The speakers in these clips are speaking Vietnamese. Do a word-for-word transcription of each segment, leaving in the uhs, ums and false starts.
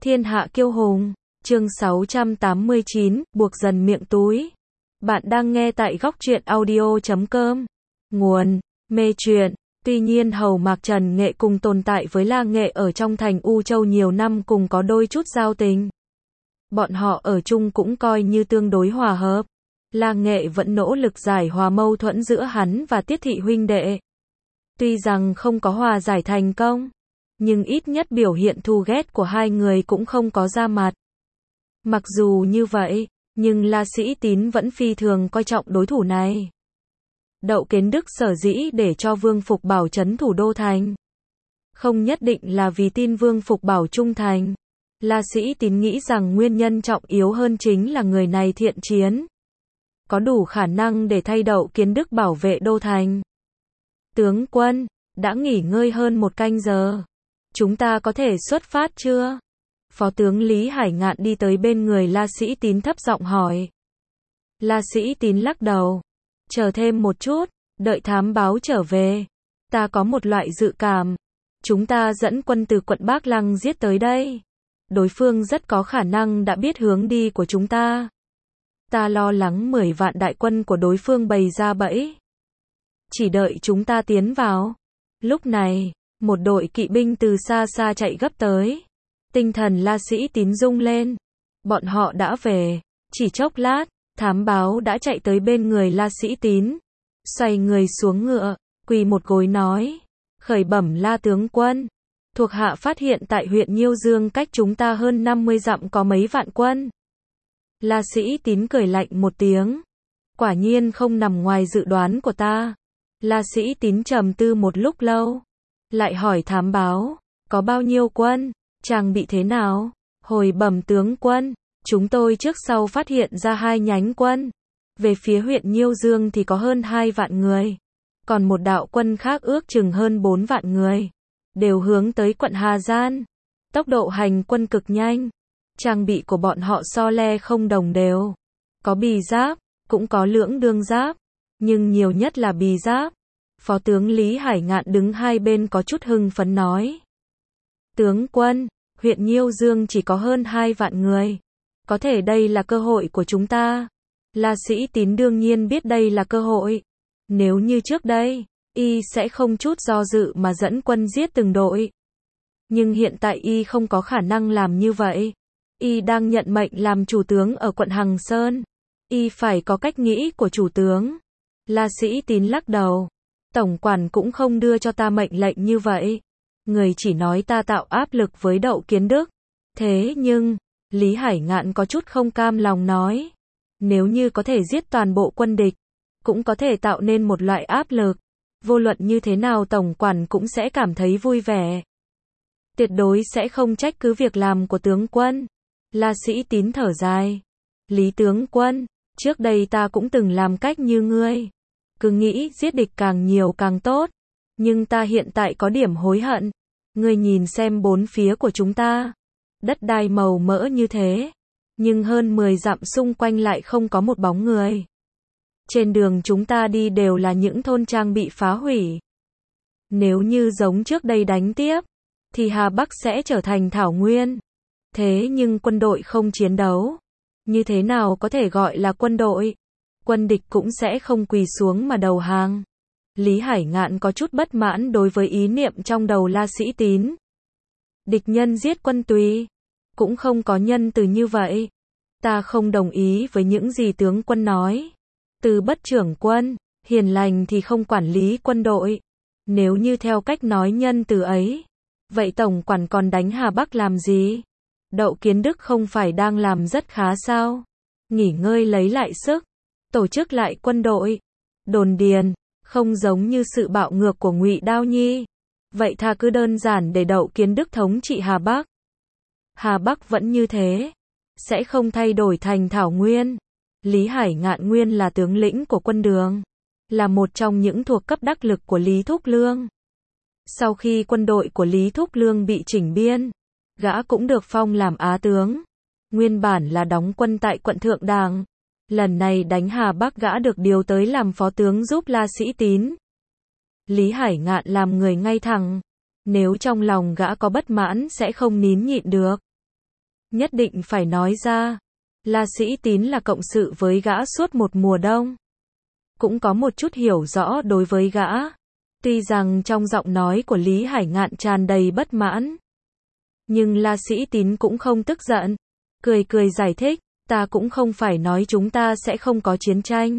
Thiên hạ kiêu hùng, chương sáu trăm tám mươi chín, buộc dần miệng túi. Bạn đang nghe tại góc truyện audio chấm com. Nguồn, mê truyện. Tuy nhiên Hầu Mạc Trần Nghệ cùng tồn tại với La Nghệ ở trong thành U Châu nhiều năm, cùng có đôi chút giao tình. Bọn họ ở chung cũng coi như tương đối hòa hợp. La Nghệ vẫn nỗ lực giải hòa mâu thuẫn giữa hắn và Tiết thị huynh đệ. Tuy rằng không có hòa giải thành công, nhưng ít nhất biểu hiện thù ghét của hai người cũng không có ra mặt. Mặc dù như vậy, nhưng La Sĩ Tín vẫn phi thường coi trọng đối thủ này. Đậu Kiến Đức sở dĩ để cho Vương Phục Bảo trấn thủ đô thành, không nhất định là vì tin Vương Phục Bảo trung thành. La Sĩ Tín nghĩ rằng nguyên nhân trọng yếu hơn chính là người này thiện chiến, có đủ khả năng để thay Đậu Kiến Đức bảo vệ đô thành. Tướng quân, đã nghỉ ngơi hơn một canh giờ, chúng ta có thể xuất phát chưa? Phó tướng Lý Hải Ngạn đi tới bên người La Sĩ Tín thấp giọng hỏi. La Sĩ Tín lắc đầu. Chờ thêm một chút, đợi thám báo trở về. Ta có một loại dự cảm. Chúng ta dẫn quân từ quận Bác Lăng giết tới đây. Đối phương rất có khả năng đã biết hướng đi của chúng ta. Ta lo lắng mười vạn đại quân của đối phương bày ra bẫy, chỉ đợi chúng ta tiến vào. Lúc này, một đội kỵ binh từ xa xa chạy gấp tới. Tinh thần La Sĩ Tín rung lên. Bọn họ đã về. Chỉ chốc lát, thám báo đã chạy tới bên người La Sĩ Tín. Xoay người xuống ngựa, quỳ một gối nói. Khởi bẩm La tướng quân. Thuộc hạ phát hiện tại huyện Nhiêu Dương cách chúng ta hơn năm mươi dặm có mấy vạn quân. La Sĩ Tín cười lạnh một tiếng. Quả nhiên không nằm ngoài dự đoán của ta. La Sĩ Tín trầm tư một lúc lâu. Lại hỏi thám báo. Có bao nhiêu quân? Trang bị thế nào? Hồi bẩm tướng quân. Chúng tôi trước sau phát hiện ra hai nhánh quân. Về phía huyện Nhiêu Dương thì có hơn hai vạn người. Còn một đạo quân khác ước chừng hơn bốn vạn người. Đều hướng tới quận Hà Giang. Tốc độ hành quân cực nhanh. Trang bị của bọn họ so le không đồng đều. Có bì giáp, cũng có lưỡng đương giáp. Nhưng nhiều nhất là bì giáp. Phó tướng Lý Hải Ngạn đứng hai bên có chút hưng phấn nói. Tướng quân, huyện Nhiêu Dương chỉ có hơn hai vạn người. Có thể đây là cơ hội của chúng ta. La Sĩ Tín đương nhiên biết đây là cơ hội. Nếu như trước đây, y sẽ không chút do dự mà dẫn quân giết từng đội. Nhưng hiện tại y không có khả năng làm như vậy. Y đang nhận mệnh làm chủ tướng ở quận Hằng Sơn. Y phải có cách nghĩ của chủ tướng. La Sĩ Tín lắc đầu. Tổng quản cũng không đưa cho ta mệnh lệnh như vậy. Người chỉ nói ta tạo áp lực với Đậu Kiến Đức. Thế nhưng, Lý Hải Ngạn có chút không cam lòng nói. Nếu như có thể giết toàn bộ quân địch, cũng có thể tạo nên một loại áp lực. Vô luận như thế nào tổng quản cũng sẽ cảm thấy vui vẻ. Tuyệt đối sẽ không trách cứ việc làm của tướng quân. La Sĩ Tín thở dài. Lý tướng quân, trước đây ta cũng từng làm cách như ngươi. Cứ nghĩ giết địch càng nhiều càng tốt. Nhưng ta hiện tại có điểm hối hận. Ngươi nhìn xem bốn phía của chúng ta. Đất đai màu mỡ như thế. Nhưng hơn mười dặm xung quanh lại không có một bóng người. Trên đường chúng ta đi đều là những thôn trang bị phá hủy. Nếu như giống trước đây đánh tiếp, thì Hà Bắc sẽ trở thành thảo nguyên. Thế nhưng quân đội không chiến đấu. Như thế nào có thể gọi là quân đội? Quân địch cũng sẽ không quỳ xuống mà đầu hàng. Lý Hải Ngạn có chút bất mãn đối với ý niệm trong đầu La Sĩ Tín. Địch nhân giết quân tùy. Cũng không có nhân từ như vậy. Ta không đồng ý với những gì tướng quân nói. Từ bất trưởng quân, hiền lành thì không quản lý quân đội. Nếu như theo cách nói nhân từ ấy, vậy tổng quản còn đánh Hà Bắc làm gì? Đậu Kiến Đức không phải đang làm rất khá sao? Nghỉ ngơi lấy lại sức, tổ chức lại quân đội, đồn điền, không giống như sự bạo ngược của Ngụy Đao Nhi. Vậy tha cứ đơn giản để Đậu Kiến Đức thống trị Hà Bắc. Hà Bắc vẫn như thế, sẽ không thay đổi thành thảo nguyên. Lý Hải Ngạn nguyên là tướng lĩnh của quân Đường, là một trong những thuộc cấp đắc lực của Lý Thúc Lương. Sau khi quân đội của Lý Thúc Lương bị chỉnh biên, gã cũng được phong làm á tướng. Nguyên bản là đóng quân tại quận Thượng Đàng. Lần này đánh Hà Bắc gã được điều tới làm phó tướng giúp La Sĩ Tín. Lý Hải Ngạn làm người ngay thẳng. Nếu trong lòng gã có bất mãn sẽ không nín nhịn được. nhất định phải nói ra. La Sĩ Tín là cộng sự với gã suốt một mùa đông. Cũng có một chút hiểu rõ đối với gã. Tuy rằng trong giọng nói của Lý Hải Ngạn tràn đầy bất mãn. Nhưng La Sĩ Tín cũng không tức giận. Cười cười giải thích, ta cũng không phải nói chúng ta sẽ không có chiến tranh.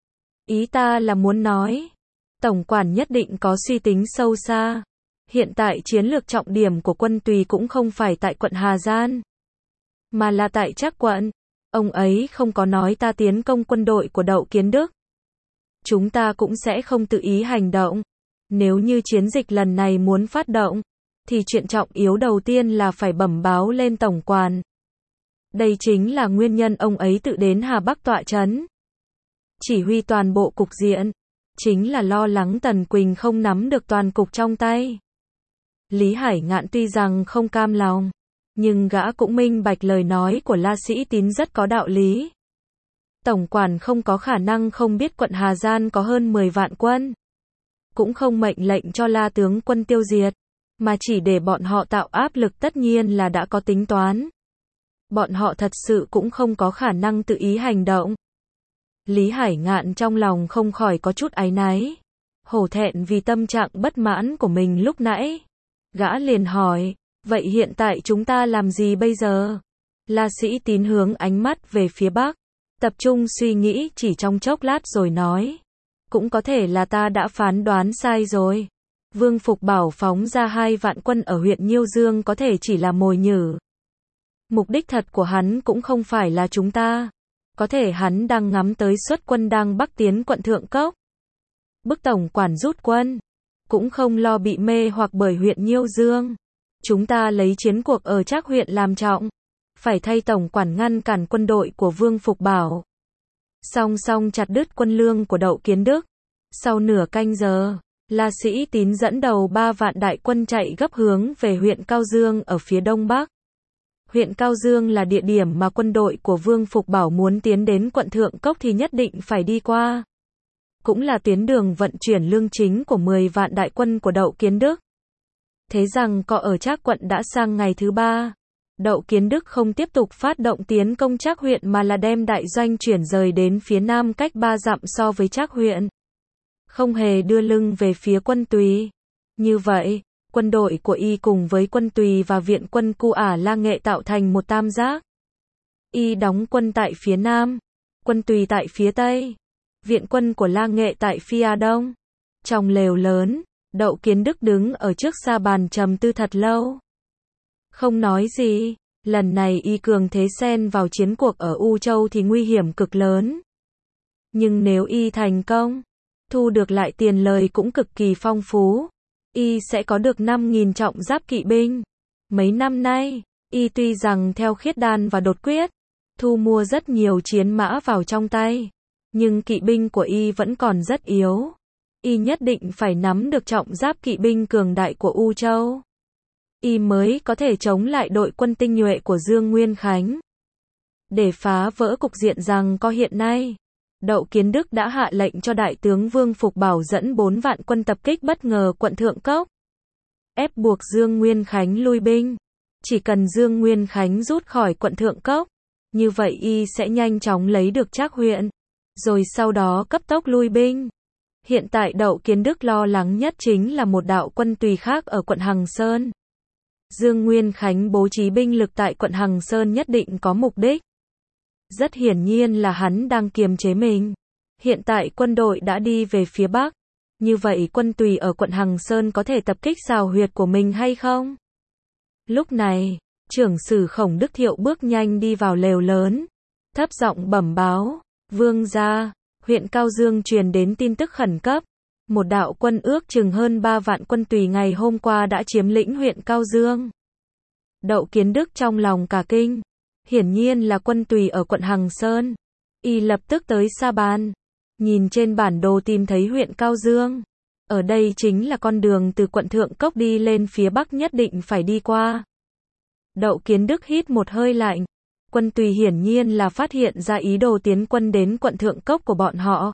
Ý ta là muốn nói, tổng quản nhất định có suy tính sâu xa. Hiện tại chiến lược trọng điểm của quân Tùy cũng không phải tại quận Hà Giang, mà là tại Trác quận. Ông ấy không có nói ta tiến công quân đội của Đậu Kiến Đức. Chúng ta cũng sẽ không tự ý hành động. Nếu như chiến dịch lần này muốn phát động, thì chuyện trọng yếu đầu tiên là phải bẩm báo lên tổng quản. Đây chính là nguyên nhân ông ấy tự đến Hà Bắc tọa trấn, chỉ huy toàn bộ cục diện, chính là lo lắng Tần Quỳnh không nắm được toàn cục trong tay. Lý Hải Ngạn tuy rằng không cam lòng, nhưng gã cũng minh bạch lời nói của La Sĩ Tín rất có đạo lý. Tổng quản không có khả năng không biết quận Hà Giang có hơn mười vạn quân. Cũng không mệnh lệnh cho La tướng quân tiêu diệt, mà chỉ để bọn họ tạo áp lực, tất nhiên là đã có tính toán. Bọn họ thật sự cũng không có khả năng tự ý hành động. Lý Hải Ngạn trong lòng không khỏi có chút áy náy, hổ thẹn vì tâm trạng bất mãn của mình lúc nãy. Gã liền hỏi, vậy hiện tại chúng ta làm gì bây giờ? La Sĩ Tín hướng ánh mắt về phía bắc, tập trung suy nghĩ chỉ trong chốc lát rồi nói, cũng có thể là ta đã phán đoán sai rồi. Vương Phục Bảo phóng ra hai vạn quân ở huyện Nhiêu Dương có thể chỉ là mồi nhử. Mục đích thật của hắn cũng không phải là chúng ta. Có thể hắn đang ngắm tới xuất quân đang bắc tiến quận Thượng Cốc. Bức tổng quản rút quân, cũng không lo bị mê hoặc bởi huyện Nhiêu Dương. Chúng ta lấy chiến cuộc ở Trác huyện làm trọng, phải thay tổng quản ngăn cản quân đội của Vương Phục Bảo. Song song chặt đứt quân lương của Đậu Kiến Đức. Sau nửa canh giờ, La Sĩ Tín dẫn đầu ba vạn đại quân chạy gấp hướng về huyện Cao Dương ở phía đông bắc. Huyện Cao Dương là địa điểm mà quân đội của Vương Phục Bảo muốn tiến đến quận Thượng Cốc thì nhất định phải đi qua. Cũng là tuyến đường vận chuyển lương chính của mười vạn đại quân của Đậu Kiến Đức. Thế rằng có ở Trác quận đã sang ngày thứ ba. Đậu Kiến Đức không tiếp tục phát động tiến công Trác huyện mà là đem đại doanh chuyển rời đến phía nam cách ba dặm so với Trác huyện. Không hề đưa lưng về phía quân Tùy. Như vậy, quân đội của y cùng với quân Tùy và viện quân Cu Ả La Nghệ tạo thành một tam giác. Y đóng quân tại phía nam, quân Tùy tại phía tây, viện quân của La Nghệ tại phía đông. Trong lều lớn, Đậu Kiến Đức đứng ở trước sa bàn trầm tư thật lâu. Không nói gì, lần này y cường thế xen vào chiến cuộc ở U Châu thì nguy hiểm cực lớn. Nhưng nếu y thành công, thu được lại tiền lời cũng cực kỳ phong phú. Y sẽ có được năm nghìn trọng giáp kỵ binh. Mấy năm nay, y tuy rằng theo khiết đan và đột quyết, thu mua rất nhiều chiến mã vào trong tay, nhưng kỵ binh của y vẫn còn rất yếu. Y nhất định phải nắm được trọng giáp kỵ binh cường đại của U Châu. Y mới có thể chống lại đội quân tinh nhuệ của Dương Nguyên Khánh. Để phá vỡ cục diện rằng có hiện nay, Đậu Kiến Đức đã hạ lệnh cho đại tướng Vương Phục Bảo dẫn bốn vạn quân tập kích bất ngờ quận Thượng Cốc, ép buộc Dương Nguyên Khánh lui binh. Chỉ cần Dương Nguyên Khánh rút khỏi quận Thượng Cốc, như vậy y sẽ nhanh chóng lấy được Trác huyện, rồi sau đó cấp tốc lui binh. Hiện tại Đậu Kiến Đức lo lắng nhất chính là một đạo quân Tùy khác ở quận Hằng Sơn. Dương Nguyên Khánh bố trí binh lực tại quận Hằng Sơn nhất định có mục đích. Rất hiển nhiên là hắn đang kiềm chế mình. Hiện tại quân đội đã đi về phía Bắc. Như vậy quân Tùy ở quận Hằng Sơn có thể tập kích xào huyệt của mình hay không? Lúc này, trưởng sử Khổng Đức Thiệu bước nhanh đi vào lều lớn, thấp giọng bẩm báo, vương gia, huyện Cao Dương truyền đến tin tức khẩn cấp. Một đạo quân ước chừng hơn ba vạn quân Tùy ngày hôm qua đã chiếm lĩnh huyện Cao Dương. Đậu Kiến Đức trong lòng cả kinh. Hiển nhiên là quân Tùy ở quận Hằng Sơn. Y lập tức tới sa bàn, nhìn trên bản đồ tìm thấy huyện Cao Dương. Ở đây chính là con đường từ quận Thượng Cốc đi lên phía Bắc nhất định phải đi qua. Đậu Kiến Đức hít một hơi lạnh. Quân Tùy hiển nhiên là phát hiện ra ý đồ tiến quân đến quận Thượng Cốc của bọn họ.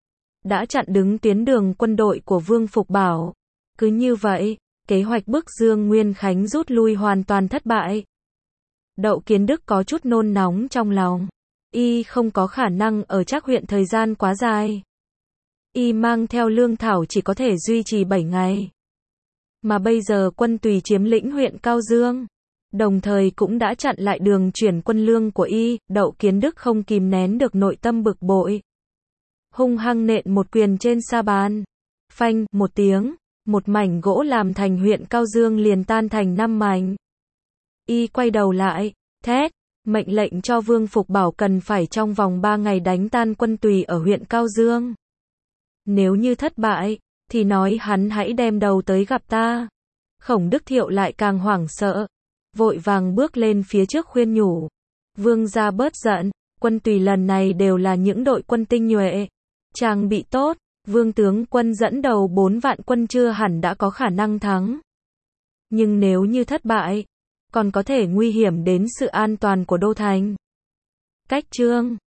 Đã chặn đứng tuyến đường quân đội của Vương Phục Bảo. Cứ như vậy, kế hoạch bức Dương Nguyên Khánh rút lui hoàn toàn thất bại. Đậu Kiến Đức có chút nôn nóng trong lòng. Y không có khả năng ở Trác huyện thời gian quá dài. Y mang theo lương thảo chỉ có thể duy trì bảy ngày. Mà bây giờ quân Tùy chiếm lĩnh huyện Cao Dương, đồng thời cũng đã chặn lại đường chuyển quân lương của Y, Đậu Kiến Đức không kìm nén được nội tâm bực bội. Hung hăng nện một quyền trên sa bàn. Phanh, một tiếng, một mảnh gỗ làm thành huyện Cao Dương liền tan thành năm mảnh. Y quay đầu lại, thét, mệnh lệnh cho Vương Phục Bảo cần phải trong vòng ba ngày đánh tan quân Tùy ở huyện Cao Dương. Nếu như thất bại, thì nói hắn hãy đem đầu tới gặp ta. Khổng Đức Thiệu lại càng hoảng sợ, vội vàng bước lên phía trước khuyên nhủ. Vương gia bớt giận, quân Tùy lần này đều là những đội quân tinh nhuệ, trang bị tốt, Vương tướng quân dẫn đầu bốn vạn quân chưa hẳn đã có khả năng thắng. Nhưng nếu như thất bại, còn có thể nguy hiểm đến sự an toàn của đô thành. Cách chương